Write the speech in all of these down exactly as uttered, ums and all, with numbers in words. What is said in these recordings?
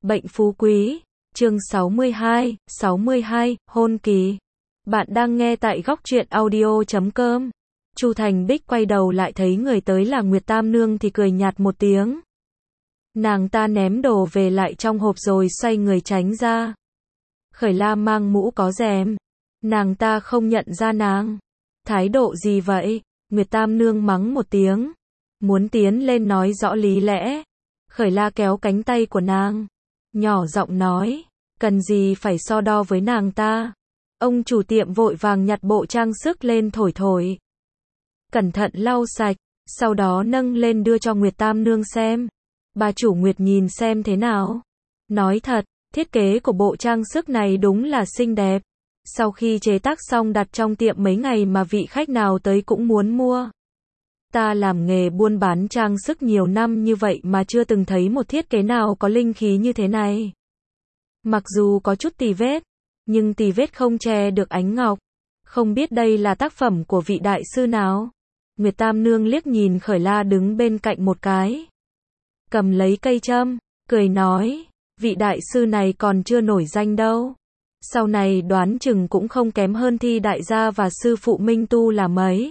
Bệnh phú quý, chương sáu mươi hai, sáu mươi hai, hôn kỳ. Bạn đang nghe tại góc truyện audio chấm com. Chu Thành Bích quay đầu lại thấy người tới là Nguyệt Tam Nương thì cười nhạt một tiếng. Nàng ta ném đồ về lại trong hộp rồi xoay người tránh ra. Khởi La mang mũ có rèm. Nàng ta không nhận ra nàng. Thái độ gì vậy? Nguyệt Tam Nương mắng một tiếng. Muốn tiến lên nói rõ lý lẽ. Khởi La kéo cánh tay của nàng. Nhỏ giọng nói. Cần gì phải so đo với nàng ta? Ông chủ tiệm vội vàng nhặt bộ trang sức lên thổi thổi. Cẩn thận lau sạch. Sau đó nâng lên đưa cho Nguyệt Tam Nương xem. Bà chủ Nguyệt nhìn xem thế nào. Nói thật, thiết kế của bộ trang sức này đúng là xinh đẹp. Sau khi chế tác xong đặt trong tiệm mấy ngày mà vị khách nào tới cũng muốn mua. Ta làm nghề buôn bán trang sức nhiều năm như vậy mà chưa từng thấy một thiết kế nào có linh khí như thế này. Mặc dù có chút tì vết, nhưng tì vết không che được ánh ngọc. Không biết đây là tác phẩm của vị đại sư nào? Nguyệt Tam Nương liếc nhìn Khởi La đứng bên cạnh một cái. Cầm lấy cây châm, cười nói, vị đại sư này còn chưa nổi danh đâu. Sau này đoán chừng cũng không kém hơn Thi đại gia và sư phụ Minh Tu là mấy.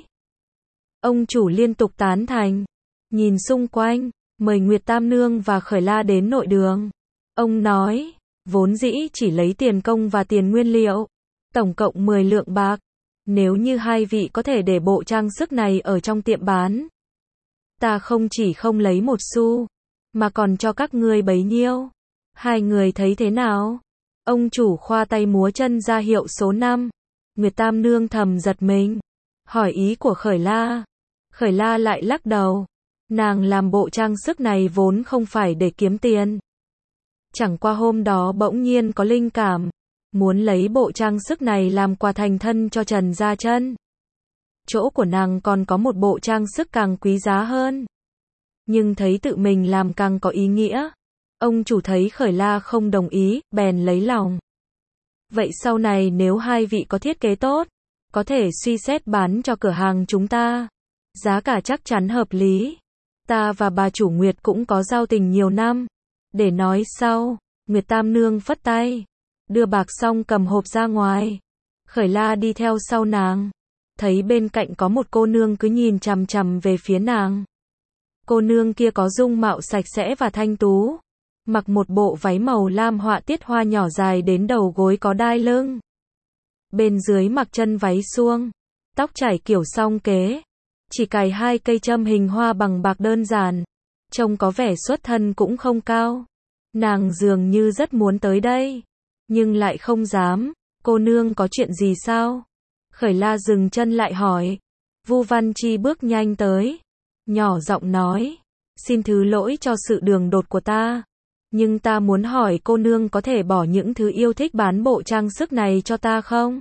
Ông chủ liên tục tán thành. Nhìn xung quanh, mời Nguyệt Tam Nương và Khởi La đến nội đường. Ông nói, vốn dĩ chỉ lấy tiền công và tiền nguyên liệu. Tổng cộng mười lượng bạc. Nếu như hai vị có thể để bộ trang sức này ở trong tiệm bán. Ta không chỉ không lấy một xu, mà còn cho các ngươi bấy nhiêu. Hai người thấy thế nào? Ông chủ khoa tay múa chân ra hiệu số năm. Nguyệt Tam Nương thầm giật mình. Hỏi ý của Khởi La. Khởi La lại lắc đầu. Nàng làm bộ trang sức này vốn không phải để kiếm tiền. Chẳng qua hôm đó bỗng nhiên có linh cảm. Muốn lấy bộ trang sức này làm quà thành thân cho Trần Gia Chân. Chỗ của nàng còn có một bộ trang sức càng quý giá hơn. Nhưng thấy tự mình làm càng có ý nghĩa. Ông chủ thấy Khởi La không đồng ý, bèn lấy lòng. Vậy sau này nếu hai vị có thiết kế tốt, có thể suy xét bán cho cửa hàng chúng ta. Giá cả chắc chắn hợp lý. Ta và bà chủ Nguyệt cũng có giao tình nhiều năm. Để nói sau, Nguyệt Tam Nương phất tay. Đưa bạc xong cầm hộp ra ngoài. Khởi La đi theo sau nàng. Thấy bên cạnh có một cô nương cứ nhìn chằm chằm về phía nàng. Cô nương kia có dung mạo sạch sẽ và thanh tú. Mặc một bộ váy màu lam họa tiết hoa nhỏ dài đến đầu gối có đai lưng. Bên dưới mặc chân váy suông. Tóc chải kiểu song kế. Chỉ cài hai cây châm hình hoa bằng bạc đơn giản. Trông có vẻ xuất thân cũng không cao. Nàng dường như rất muốn tới đây. Nhưng lại không dám. Cô nương có chuyện gì sao? Khởi La dừng chân lại hỏi. Vu Văn Chi bước nhanh tới. Nhỏ giọng nói. Xin thứ lỗi cho sự đường đột của ta. Nhưng ta muốn hỏi cô nương có thể bỏ những thứ yêu thích bán bộ trang sức này cho ta không?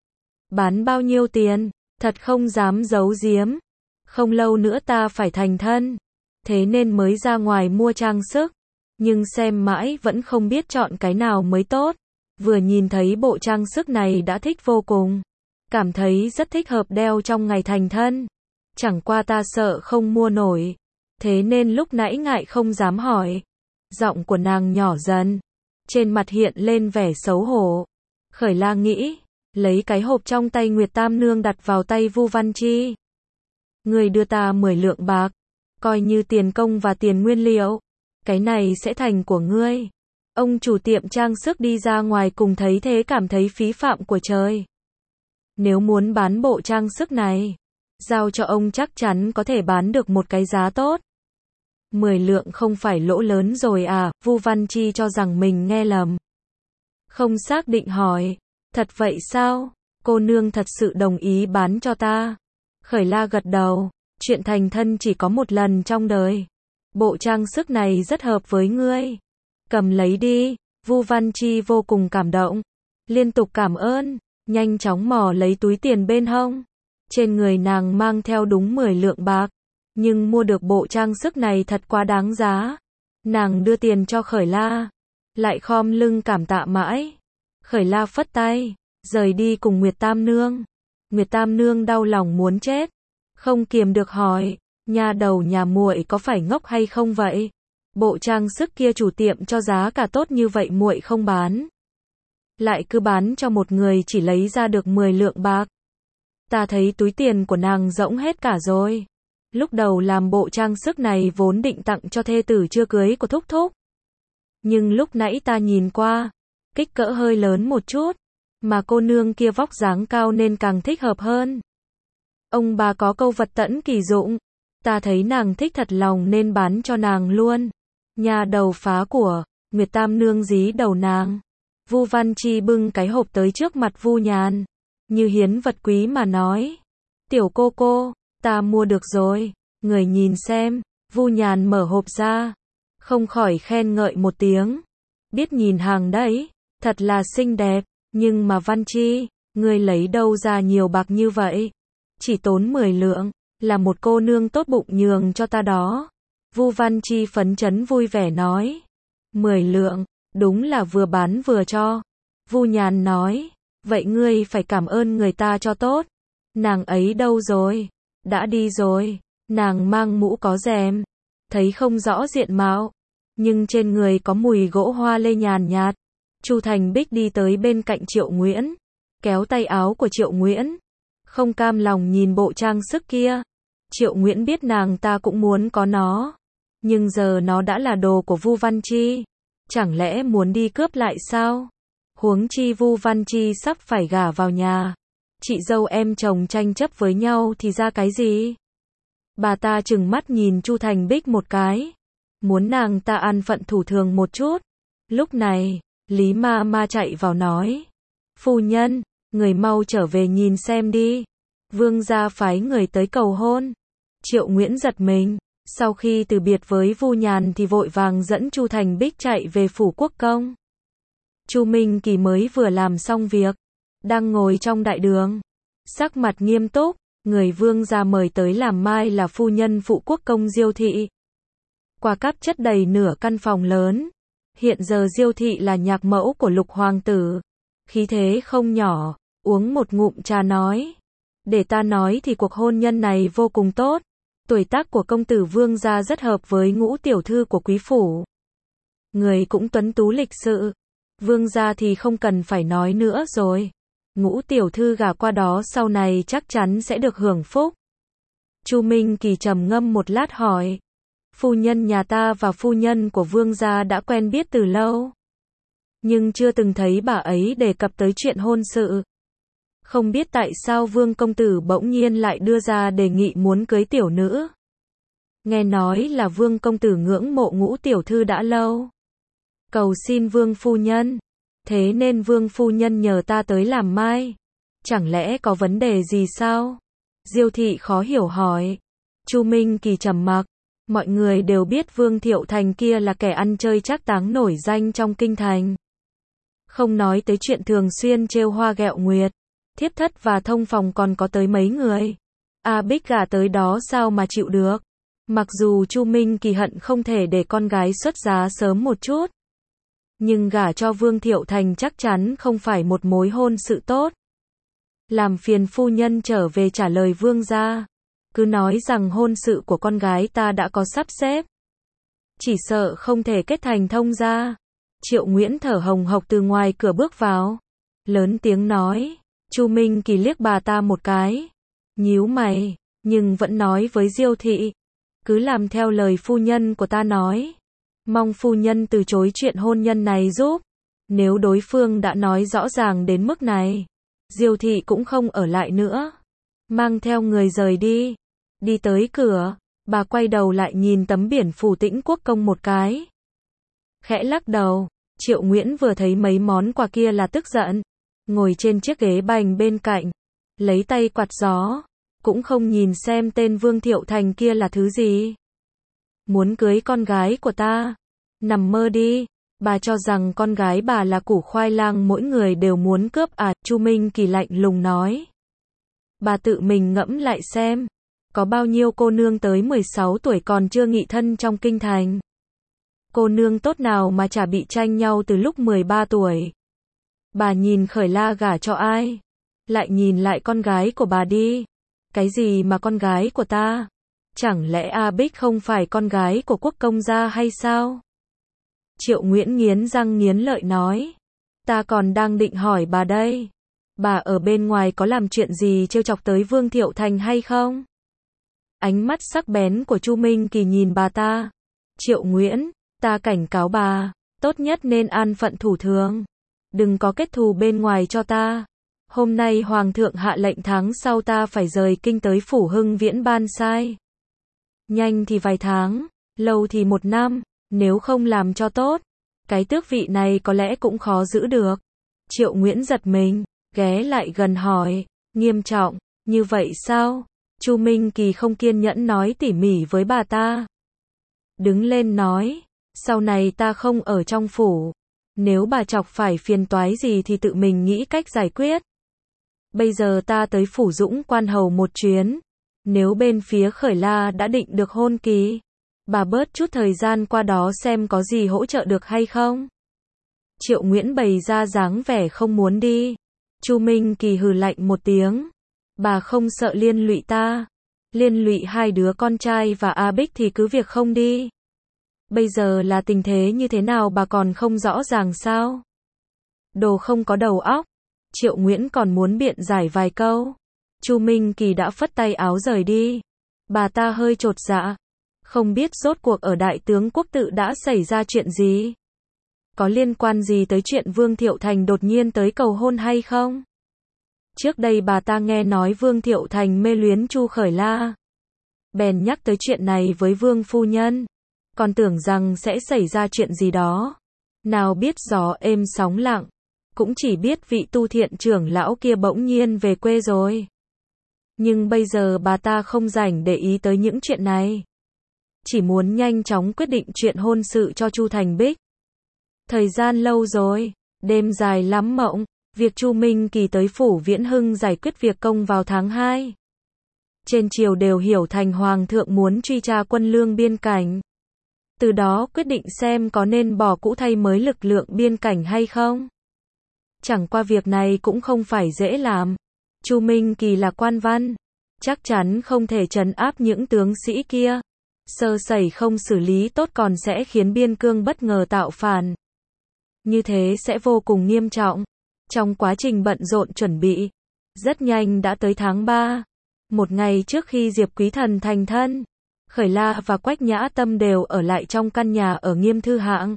Bán bao nhiêu tiền? Thật không dám giấu giếm. Không lâu nữa ta phải thành thân. Thế nên mới ra ngoài mua trang sức. Nhưng xem mãi vẫn không biết chọn cái nào mới tốt. Vừa nhìn thấy bộ trang sức này đã thích vô cùng. Cảm thấy rất thích hợp đeo trong ngày thành thân. Chẳng qua ta sợ không mua nổi. Thế nên lúc nãy ngại không dám hỏi. Giọng của nàng nhỏ dần. Trên mặt hiện lên vẻ xấu hổ. Khởi La nghĩ. Lấy cái hộp trong tay Nguyệt Tam Nương đặt vào tay Vu Văn Chi. Người đưa ta mười lượng bạc. Coi như tiền công và tiền nguyên liệu. Cái này sẽ thành của ngươi. Ông chủ tiệm trang sức đi ra ngoài cùng thấy thế cảm thấy phí phạm của trời. Nếu muốn bán bộ trang sức này, giao cho ông chắc chắn có thể bán được một cái giá tốt. Mười lượng không phải lỗ lớn rồi à? Vu Văn Chi cho rằng mình nghe lầm. Không xác định hỏi. Thật vậy sao? Cô nương thật sự đồng ý bán cho ta? Khởi La gật đầu. Chuyện thành thân chỉ có một lần trong đời. Bộ trang sức này rất hợp với ngươi. Cầm lấy đi. Vu Văn Chi vô cùng cảm động. Liên tục cảm ơn. Nhanh chóng mò lấy túi tiền bên hông. Trên người nàng mang theo đúng mười lượng bạc. Nhưng mua được bộ trang sức này thật quá đáng giá. Nàng đưa tiền cho Khởi La. Lại khom lưng cảm tạ mãi. Khởi La phất tay. Rời đi cùng Nguyệt Tam Nương. Nguyệt Tam Nương đau lòng muốn chết. Không kiềm được hỏi. Nhà đầu nhà muội có phải ngốc hay không vậy? Bộ trang sức kia chủ tiệm cho giá cả tốt như vậy muội không bán. Lại cứ bán cho một người chỉ lấy ra được mười lượng bạc. Ta thấy túi tiền của nàng rỗng hết cả rồi. Lúc đầu làm bộ trang sức này vốn định tặng cho thê tử chưa cưới của thúc thúc. Nhưng lúc nãy ta nhìn qua, kích cỡ hơi lớn một chút, mà cô nương kia vóc dáng cao nên càng thích hợp hơn. Ông bà có câu vật tẫn kỳ dụng, ta thấy nàng thích thật lòng nên bán cho nàng luôn. Nhà đầu phá của, Nguyệt Tam nương dí đầu nàng. Vu Văn Chi bưng cái hộp tới trước mặt Vu Nhàn, như hiến vật quý mà nói. Tiểu cô cô, ta mua được rồi, người nhìn xem. Vu Nhàn mở hộp ra, không khỏi khen ngợi một tiếng. Biết nhìn hàng đấy, thật là xinh đẹp, nhưng mà Văn Chi, người lấy đâu ra nhiều bạc như vậy? Chỉ tốn mười lượng, là một cô nương tốt bụng nhường cho ta đó. Vu Văn Chi phấn chấn vui vẻ nói. Mười lượng, đúng là vừa bán vừa cho. Vu Nhàn nói, vậy ngươi phải cảm ơn người ta cho tốt. Nàng ấy đâu rồi? Đã đi rồi, nàng mang mũ có rèm, thấy không rõ diện mạo, nhưng trên người có mùi gỗ hoa lê nhàn nhạt. Chu Thành Bích đi tới bên cạnh Triệu Nguyễn, kéo tay áo của Triệu Nguyễn, không cam lòng nhìn bộ trang sức kia. Triệu Nguyễn biết nàng ta cũng muốn có nó, nhưng giờ nó đã là đồ của Vu Văn Chi, chẳng lẽ muốn đi cướp lại sao? Huống chi Vu Văn Chi sắp phải gả vào nhà, chị dâu em chồng tranh chấp với nhau thì ra cái gì? Bà ta trừng mắt nhìn Chu Thành Bích một cái, muốn nàng ta an phận thủ thường một chút. Lúc này, Lý Ma Ma chạy vào nói, phu nhân, người mau trở về nhìn xem đi. Vương gia phái người tới cầu hôn. Triệu Nguyễn giật mình, sau khi từ biệt với Vu Nhàn thì vội vàng dẫn Chu Thành Bích chạy về phủ quốc công. Chu Minh Kỳ mới vừa làm xong việc, đang ngồi trong đại đường, sắc mặt nghiêm túc. Người vương gia mời tới làm mai là phu nhân phụ quốc công Diêu Thị. Quà cáp chất đầy nửa căn phòng lớn. Hiện giờ Diêu Thị là nhạc mẫu của Lục hoàng tử, khí thế không nhỏ. Uống một ngụm trà nói, để ta nói thì cuộc hôn nhân này vô cùng tốt. Tuổi tác của công tử vương gia rất hợp với Ngũ tiểu thư của quý phủ. Người cũng tuấn tú lịch sự. Vương gia thì không cần phải nói nữa rồi. Ngũ tiểu thư gả qua đó sau này chắc chắn sẽ được hưởng phúc. Chu Minh Kỳ trầm ngâm một lát hỏi, phu nhân nhà ta và phu nhân của vương gia đã quen biết từ lâu, nhưng chưa từng thấy bà ấy đề cập tới chuyện hôn sự. Không biết tại sao vương công tử bỗng nhiên lại đưa ra đề nghị muốn cưới tiểu nữ. Nghe nói là vương công tử ngưỡng mộ Ngũ tiểu thư đã lâu, cầu xin vương phu nhân, thế nên vương phu nhân nhờ ta tới làm mai. Chẳng lẽ có vấn đề gì sao? Diêu Thị khó hiểu hỏi. Chu Minh Kỳ trầm mặc. Mọi người đều biết Vương Thiệu Thành kia là kẻ ăn chơi trác táng nổi danh trong kinh thành. Không nói tới chuyện thường xuyên trêu hoa ghẹo nguyệt, thiếp thất và thông phòng còn có tới mấy người. A Bích gả tới đó sao mà chịu được. Mặc dù Chu Minh Kỳ hận không thể để con gái xuất giá sớm một chút, nhưng gả cho Vương Thiệu Thành chắc chắn không phải một mối hôn sự tốt. Làm phiền phu nhân trở về trả lời vương gia. Cứ nói rằng hôn sự của con gái ta đã có sắp xếp, chỉ sợ không thể kết thành thông gia. Triệu Nguyễn thở hồng hộc từ ngoài cửa bước vào, lớn tiếng nói. Chu Minh Kỳ liếc bà ta một cái, nhíu mày, nhưng vẫn nói với Diêu Thị, cứ làm theo lời phu nhân của ta nói. Mong phu nhân từ chối chuyện hôn nhân này giúp. Nếu đối phương đã nói rõ ràng đến mức này, Diêu Thị cũng không ở lại nữa, mang theo người rời đi. Đi tới cửa, bà quay đầu lại nhìn tấm biển phủ Tĩnh Quốc công một cái, khẽ lắc đầu. Triệu Nguyễn vừa thấy mấy món quà kia là tức giận, ngồi trên chiếc ghế bành bên cạnh, lấy tay quạt gió, cũng không nhìn xem tên Vương Thiệu Thành kia là thứ gì. Muốn cưới con gái của ta? Nằm mơ đi. Bà cho rằng con gái bà là củ khoai lang mỗi người đều muốn cướp à? Chu Minh Kỳ lạnh lùng nói. Bà tự mình ngẫm lại xem, có bao nhiêu cô nương tới mười sáu tuổi còn chưa nghị thân trong kinh thành. Cô nương tốt nào mà chả bị tranh nhau từ lúc mười ba tuổi. Bà nhìn Khởi La gả cho ai? Lại nhìn lại con gái của bà đi. Cái gì mà con gái của ta? Chẳng lẽ A Bích không phải con gái của quốc công gia hay sao? Triệu Nguyễn nghiến răng nghiến lợi nói. Ta còn đang định hỏi bà đây. Bà ở bên ngoài có làm chuyện gì trêu chọc tới Vương Thiệu Thành hay không? Ánh mắt sắc bén của Chu Minh Kỳ nhìn bà ta. Triệu Nguyễn, ta cảnh cáo bà, tốt nhất nên an phận thủ thường. Đừng có kết thù bên ngoài cho ta. Hôm nay Hoàng thượng hạ lệnh tháng sau ta phải rời kinh tới phủ Hưng Viễn ban sai. Nhanh thì vài tháng, lâu thì một năm, nếu không làm cho tốt, cái tước vị này có lẽ cũng khó giữ được. Triệu Nguyễn giật mình, ghé lại gần hỏi, nghiêm trọng, như vậy sao? Chu Minh Kỳ không kiên nhẫn nói tỉ mỉ với bà ta. Đứng lên nói, sau này ta không ở trong phủ. Nếu bà chọc phải phiền toái gì thì tự mình nghĩ cách giải quyết. Bây giờ ta tới phủ Dũng Quan hầu một chuyến. Nếu bên phía Khởi La đã định được hôn kỳ, bà bớt chút thời gian qua đó xem có gì hỗ trợ được hay không. Triệu Nguyễn bày ra dáng vẻ không muốn đi. Chu Minh Kỳ hừ lạnh một tiếng. Bà không sợ liên lụy ta. Liên lụy hai đứa con trai và A Bích thì cứ việc không đi. Bây giờ là tình thế như thế nào bà còn không rõ ràng sao? Đồ không có đầu óc. Triệu Nguyễn còn muốn biện giải vài câu. Chu Minh Kỳ đã phất tay áo rời đi. Bà ta hơi chột dạ. Không biết rốt cuộc ở Đại tướng Quốc tự đã xảy ra chuyện gì? Có liên quan gì tới chuyện Vương Thiệu Thành đột nhiên tới cầu hôn hay không? Trước đây bà ta nghe nói Vương Thiệu Thành mê luyến Chu Khởi La. Bèn nhắc tới chuyện này với Vương phu nhân. Còn tưởng rằng sẽ xảy ra chuyện gì đó. Nào biết gió êm sóng lặng. Cũng chỉ biết vị tu thiện trưởng lão kia bỗng nhiên về quê rồi. Nhưng bây giờ bà ta không rảnh để ý tới những chuyện này. Chỉ muốn nhanh chóng quyết định chuyện hôn sự cho Chu Thành Bích. Thời gian lâu rồi, đêm dài lắm mộng, việc Chu Minh Kỳ tới phủ Viễn Hưng giải quyết việc công vào tháng hai. Trên triều đều hiểu thành Hoàng thượng muốn truy tra quân lương biên cảnh. Từ đó quyết định xem có nên bỏ cũ thay mới lực lượng biên cảnh hay không. Chẳng qua việc này cũng không phải dễ làm. Chu Minh Kỳ là quan văn, chắc chắn không thể trấn áp những tướng sĩ kia. Sơ sẩy không xử lý tốt còn sẽ khiến biên cương bất ngờ tạo phản. Như thế sẽ vô cùng nghiêm trọng. Trong quá trình bận rộn chuẩn bị, rất nhanh đã tới tháng ba. Một ngày trước khi Diệp Quý Thần thành thân, Khởi La và Quách Nhã Tâm đều ở lại trong căn nhà ở Nghiêm Thư Hạng.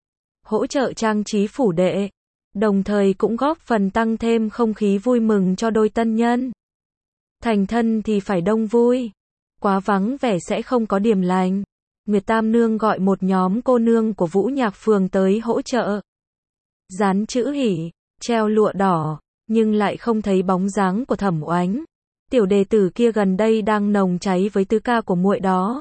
Hỗ trợ trang trí phủ đệ, đồng thời cũng góp phần tăng thêm không khí vui mừng cho đôi tân nhân. Thành thân thì phải đông vui, quá vắng vẻ sẽ không có điểm lành. Nguyệt Tam Nương gọi một nhóm cô nương của Vũ Nhạc Phường tới hỗ trợ. Dán chữ hỉ, treo lụa đỏ, nhưng lại không thấy bóng dáng của Thẩm Oánh. Tiểu đệ tử kia gần đây đang nồng cháy với tứ ca của muội đó.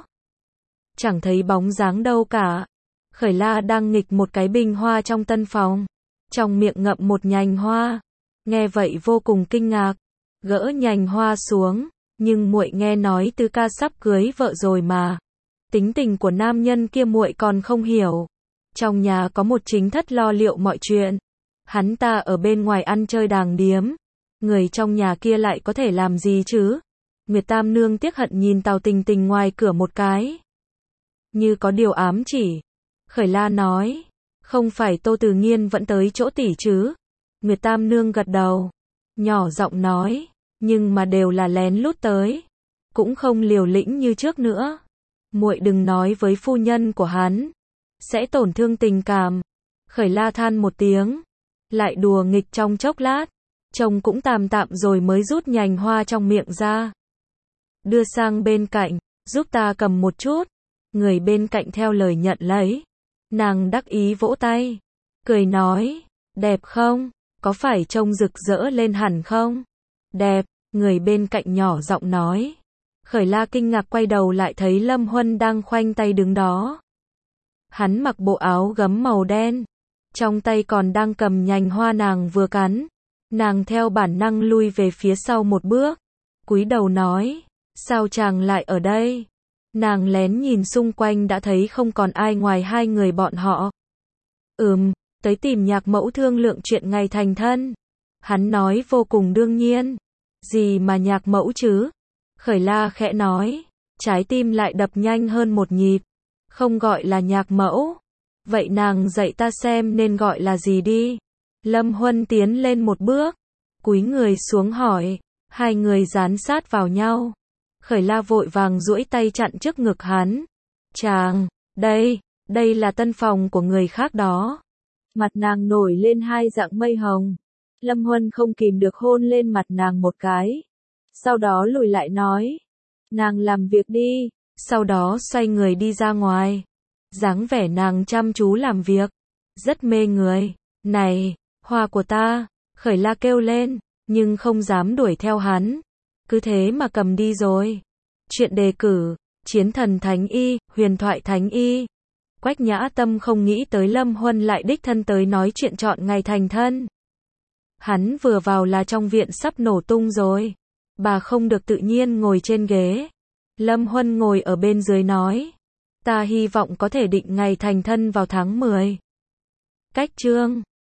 Chẳng thấy bóng dáng đâu cả. Khởi La đang nghịch một cái bình hoa trong tân phòng, trong miệng ngậm một nhành hoa. Nghe vậy vô cùng kinh ngạc, gỡ nhành hoa xuống, nhưng muội nghe nói tứ ca sắp cưới vợ rồi mà. Tính tình của nam nhân kia muội còn không hiểu. Trong nhà có một chính thất lo liệu mọi chuyện. Hắn ta ở bên ngoài ăn chơi đàng điếm. Người trong nhà kia lại có thể làm gì chứ? Nguyệt Tam Nương tiếc hận nhìn Tào Tình Tình ngoài cửa một cái. Như có điều ám chỉ. Khởi La nói, không phải Tô Từ Nghiên vẫn tới chỗ tỷ chứ? Nguyệt Tam Nương gật đầu, nhỏ giọng nói, nhưng mà đều là lén lút tới, cũng không liều lĩnh như trước nữa. Muội đừng nói với phu nhân của hắn, sẽ tổn thương tình cảm. Khởi La than một tiếng, lại đùa nghịch trong chốc lát, chồng cũng tạm tạm rồi mới rút nhành hoa trong miệng ra. Đưa sang bên cạnh, giúp ta cầm một chút. Người bên cạnh theo lời nhận lấy. Nàng đắc ý vỗ tay, cười nói, đẹp không? Có phải trông rực rỡ lên hẳn không? Đẹp, người bên cạnh nhỏ giọng nói. Khởi La kinh ngạc quay đầu lại thấy Lâm Huân đang khoanh tay đứng đó. Hắn mặc bộ áo gấm màu đen, trong tay còn đang cầm nhành hoa nàng vừa cắn. Nàng theo bản năng lui về phía sau một bước, cúi đầu nói, sao chàng lại ở đây? Nàng lén nhìn xung quanh đã thấy không còn ai ngoài hai người bọn họ. Ừm, tới tìm Nhạc Mẫu thương lượng chuyện ngày thành thân. Hắn nói vô cùng đương nhiên. Gì mà Nhạc Mẫu chứ? Khởi La khẽ nói, trái tim lại đập nhanh hơn một nhịp. Không gọi là nhạc mẫu. Vậy nàng dạy ta xem nên gọi là gì đi. Lâm Huân tiến lên một bước, cúi người xuống hỏi. Hai người dán sát vào nhau. Khởi La vội vàng duỗi tay chặn trước ngực hắn. Chàng, đây, đây là tân phòng của người khác đó. Mặt nàng nổi lên hai dạng mây hồng. Lâm Huân không kìm được hôn lên mặt nàng một cái. Sau đó lùi lại nói. Nàng làm việc đi. Sau đó xoay người đi ra ngoài. Dáng vẻ nàng chăm chú làm việc. Rất mê người. Này, hoa của ta. Khởi La kêu lên. Nhưng không dám đuổi theo hắn. Cứ thế mà cầm đi rồi. Chuyện đề cử. Chiến thần Thánh Y, huyền thoại Thánh Y. Quách Nhã Tâm không nghĩ tới Lâm Huân lại đích thân tới nói chuyện chọn ngày thành thân. Hắn vừa vào là trong viện sắp nổ tung rồi. Bà không được tự nhiên ngồi trên ghế. Lâm Huân ngồi ở bên dưới nói. Ta hy vọng có thể định ngày thành thân vào tháng mười. Cách chương